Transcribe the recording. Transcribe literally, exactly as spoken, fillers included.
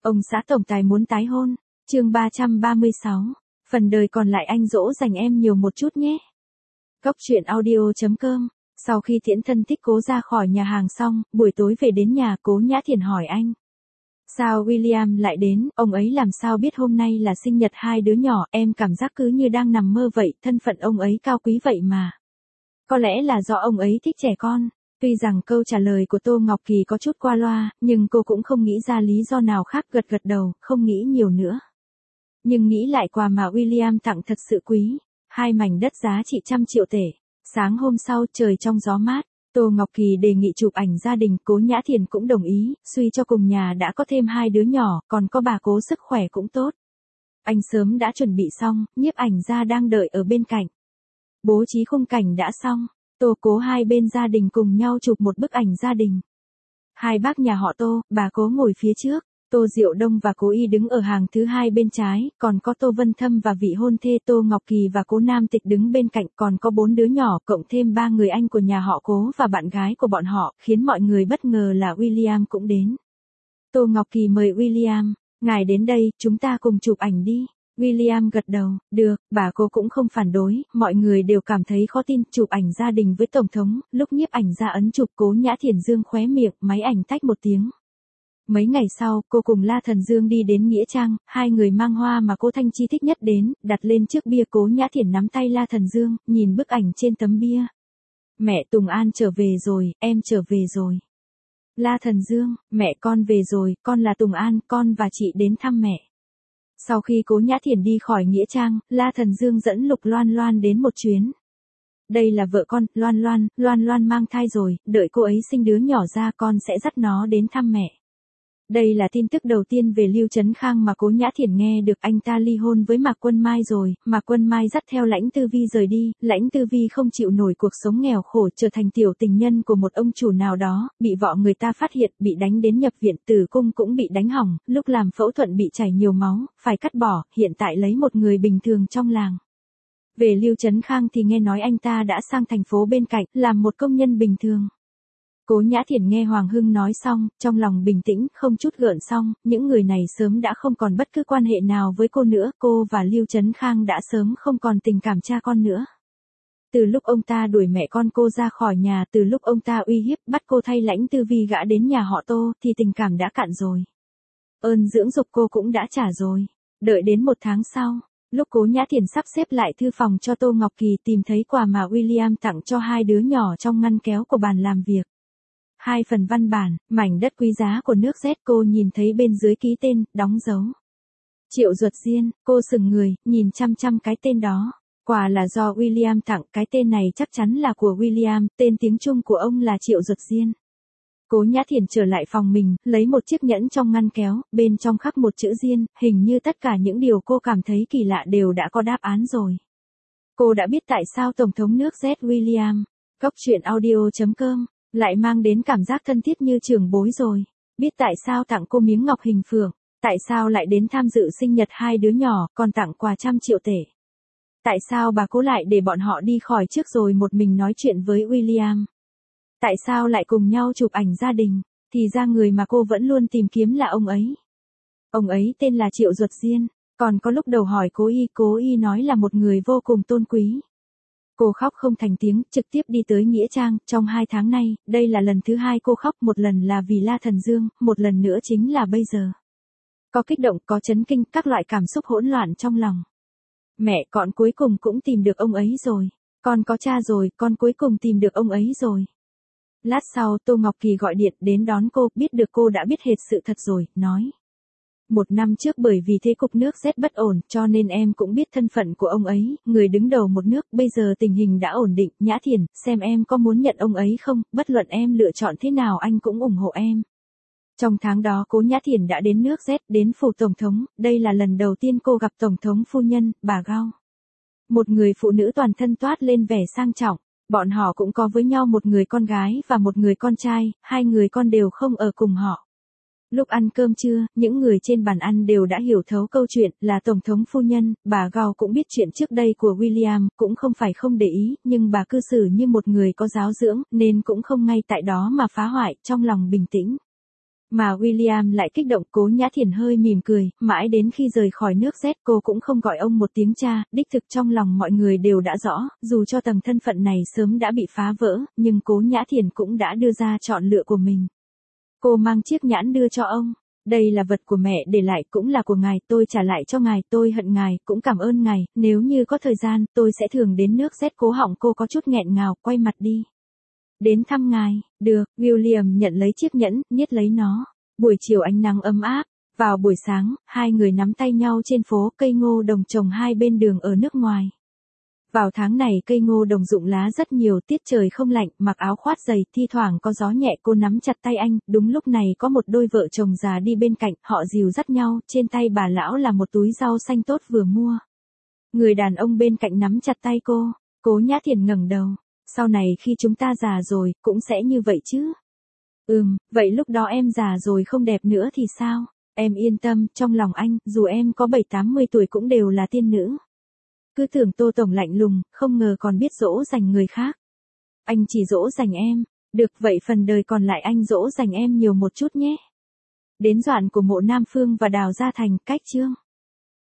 Ông xã tổng tài muốn tái hôn. Chương ba trăm ba mươi sáu. Phần đời còn lại anh dỗ dành em nhiều một chút nhé. Cốc truyện audio chấm com. Sau khi tiễn thân thích Cố ra khỏi nhà hàng xong, buổi tối về đến nhà, Cố Nhã Thiển hỏi anh. Sao William lại đến, ông ấy làm sao biết hôm nay là sinh nhật hai đứa nhỏ, em cảm giác cứ như đang nằm mơ vậy, thân phận ông ấy cao quý vậy mà. Có lẽ là do ông ấy thích trẻ con. Tuy rằng câu trả lời của Tô Ngọc Kỳ có chút qua loa, nhưng cô cũng không nghĩ ra lý do nào khác, gật gật đầu, không nghĩ nhiều nữa. Nhưng nghĩ lại quà mà William tặng thật sự quý, hai mảnh đất giá trị trăm triệu tể. Sáng hôm sau trời trong gió mát, Tô Ngọc Kỳ đề nghị chụp ảnh gia đình, Cố Nhã Thiển cũng đồng ý, suy cho cùng nhà đã có thêm hai đứa nhỏ, còn có bà Cố sức khỏe cũng tốt. Anh sớm đã chuẩn bị xong, nhiếp ảnh gia đang đợi ở bên cạnh. Bố trí khung cảnh đã xong, Tô Cố hai bên gia đình cùng nhau chụp một bức ảnh gia đình. Hai bác nhà họ Tô, bà Cố ngồi phía trước, Tô Diệu Đông và Cố Y đứng ở hàng thứ hai bên trái, còn có Tô Vân Thâm và vị hôn thê Tô Ngọc Kỳ và Cố Nam Tịch đứng bên cạnh, còn có bốn đứa nhỏ, cộng thêm ba người anh của nhà họ Cố và bạn gái của bọn họ, khiến mọi người bất ngờ là William cũng đến. Tô Ngọc Kỳ mời William, ngài đến đây, chúng ta cùng chụp ảnh đi. William gật đầu, được, bà Cố cũng không phản đối, mọi người đều cảm thấy khó tin, chụp ảnh gia đình với Tổng thống, lúc nhiếp ảnh ra ấn chụp, Cố Nhã Thiển dương khóe miệng, máy ảnh tách một tiếng. Mấy ngày sau, cô cùng La Thần Dương đi đến Nghĩa Trang, hai người mang hoa mà cô Thanh Chi thích nhất đến, đặt lên trước bia. Cố Nhã Thiển nắm tay La Thần Dương, nhìn bức ảnh trên tấm bia. Mẹ Tùng An trở về rồi, em trở về rồi. La Thần Dương, mẹ con về rồi, con là Tùng An, con và chị đến thăm mẹ. Sau khi Cố Nhã Thiển đi khỏi Nghĩa Trang, La Thần Dương dẫn Lục Loan Loan đến một chuyến. Đây là vợ con, Loan Loan, Loan Loan mang thai rồi, đợi cô ấy sinh đứa nhỏ ra con sẽ dắt nó đến thăm mẹ. Đây là tin tức đầu tiên về Lưu Trấn Khang mà Cố Nhã Thiển nghe được, anh ta ly hôn với Mạc Quân Mai rồi, Mạc Quân Mai dắt theo Lãnh Tư Vi rời đi, Lãnh Tư Vi không chịu nổi cuộc sống nghèo khổ, trở thành tiểu tình nhân của một ông chủ nào đó, bị vợ người ta phát hiện, bị đánh đến nhập viện, tử cung cũng bị đánh hỏng, lúc làm phẫu thuật bị chảy nhiều máu, phải cắt bỏ, hiện tại lấy một người bình thường trong làng. Về Lưu Trấn Khang thì nghe nói anh ta đã sang thành phố bên cạnh, làm một công nhân bình thường. Cố Nhã Thiển nghe Hoàng Hưng nói xong, trong lòng bình tĩnh, không chút gợn sóng, những người này sớm đã không còn bất cứ quan hệ nào với cô nữa, cô và Lưu Trấn Khang đã sớm không còn tình cảm cha con nữa. Từ lúc ông ta đuổi mẹ con cô ra khỏi nhà, từ lúc ông ta uy hiếp bắt cô thay Lãnh Tư Vi gã đến nhà họ Tô, thì tình cảm đã cạn rồi. Ơn dưỡng dục cô cũng đã trả rồi. Đợi đến một tháng sau, lúc Cố Nhã Thiển sắp xếp lại thư phòng cho Tô Ngọc Kỳ, tìm thấy quà mà William tặng cho hai đứa nhỏ trong ngăn kéo của bàn làm việc. Hai phần văn bản, mảnh đất quý giá của nước Z, cô nhìn thấy bên dưới ký tên, đóng dấu. Triệu Duật Diên, cô sững người, nhìn chăm chăm cái tên đó. Quà là do William tặng, cái tên này chắc chắn là của William, tên tiếng Trung của ông là Triệu Duật Diên. Cố Nhã Thiển trở lại phòng mình, lấy một chiếc nhẫn trong ngăn kéo, bên trong khắc một chữ Diên, hình như tất cả những điều cô cảm thấy kỳ lạ đều đã có đáp án rồi. Cô đã biết tại sao Tổng thống nước Z William, Cốc truyện audio chấm com, lại mang đến cảm giác thân thiết như trưởng bối rồi. Biết tại sao tặng cô miếng ngọc hình phượng, tại sao lại đến tham dự sinh nhật hai đứa nhỏ, còn tặng quà trăm triệu tể. Tại sao bà Cố lại để bọn họ đi khỏi trước rồi một mình nói chuyện với William. Tại sao lại cùng nhau chụp ảnh gia đình, thì ra người mà cô vẫn luôn tìm kiếm là ông ấy. Ông ấy tên là Triệu Duật Diên, còn có lúc đầu hỏi Cố Y, Cố Y nói là một người vô cùng tôn quý. Cô khóc không thành tiếng, trực tiếp đi tới Nghĩa Trang, trong hai tháng nay, đây là lần thứ hai cô khóc, một lần là vì La Thần Dương, một lần nữa chính là bây giờ. Có kích động, có chấn kinh, các loại cảm xúc hỗn loạn trong lòng. Mẹ, con cuối cùng cũng tìm được ông ấy rồi. Con có cha rồi, con cuối cùng tìm được ông ấy rồi. Lát sau, Tô Ngọc Kỳ gọi điện đến đón cô, biết được cô đã biết hết sự thật rồi, nói. Một năm trước bởi vì thế cục nước Z bất ổn, cho nên em cũng biết thân phận của ông ấy, người đứng đầu một nước, bây giờ tình hình đã ổn định, Nhã Thiển, xem em có muốn nhận ông ấy không, bất luận em lựa chọn thế nào anh cũng ủng hộ em. Trong tháng đó Cố Nhã Thiển đã đến nước Z, đến phủ Tổng thống, đây là lần đầu tiên cô gặp Tổng thống phu nhân, bà Gao. Một người phụ nữ toàn thân toát lên vẻ sang trọng, bọn họ cũng có với nhau một người con gái và một người con trai, hai người con đều không ở cùng họ. Lúc ăn cơm trưa, những người trên bàn ăn đều đã hiểu thấu câu chuyện, là Tổng thống phu nhân, bà Gao cũng biết chuyện trước đây của William, cũng không phải không để ý, nhưng bà cư xử như một người có giáo dưỡng, nên cũng không ngay tại đó mà phá hoại, trong lòng bình tĩnh. Mà William lại kích động. Cố Nhã Thiển hơi mỉm cười, mãi đến khi rời khỏi nước Z cô cũng không gọi ông một tiếng cha, đích thực trong lòng mọi người đều đã rõ, dù cho tầng thân phận này sớm đã bị phá vỡ, nhưng Cố Nhã Thiển cũng đã đưa ra chọn lựa của mình. Cô mang chiếc nhẫn đưa cho ông. Đây là vật của mẹ để lại, cũng là của ngài, tôi trả lại cho ngài, tôi hận ngài, cũng cảm ơn ngài, nếu như có thời gian, tôi sẽ thường đến nước Z. Cố họng cô có chút nghẹn ngào, quay mặt đi. Đến thăm ngài, được, William nhận lấy chiếc nhẫn, niết lấy nó. Buổi chiều ánh nắng ấm áp, vào buổi sáng, hai người nắm tay nhau trên phố, cây ngô đồng trồng hai bên đường ở nước ngoài. Vào tháng này cây ngô đồng rụng lá rất nhiều, tiết trời không lạnh, mặc áo khoác dày, thi thoảng có gió nhẹ. Cô nắm chặt tay anh, đúng lúc này có một đôi vợ chồng già đi bên cạnh, họ dìu dắt nhau, trên tay bà lão là một túi rau xanh tốt vừa mua. Người đàn ông bên cạnh nắm chặt tay cô, Cố Nhã Thiển ngẩng đầu. Sau này khi chúng ta già rồi, cũng sẽ như vậy chứ? Ừm, vậy lúc đó em già rồi không đẹp nữa thì sao? Em yên tâm, trong lòng anh, dù em có bảy tám mươi tuổi cũng đều là tiên nữ. Cứ tưởng Tô Tổng lạnh lùng, không ngờ còn biết dỗ dành người khác. Anh chỉ dỗ dành em. Được, vậy phần đời còn lại anh dỗ dành em nhiều một chút nhé. Đến đoạn của Mộ Nam Phương và Đào Gia Thành, cách chương.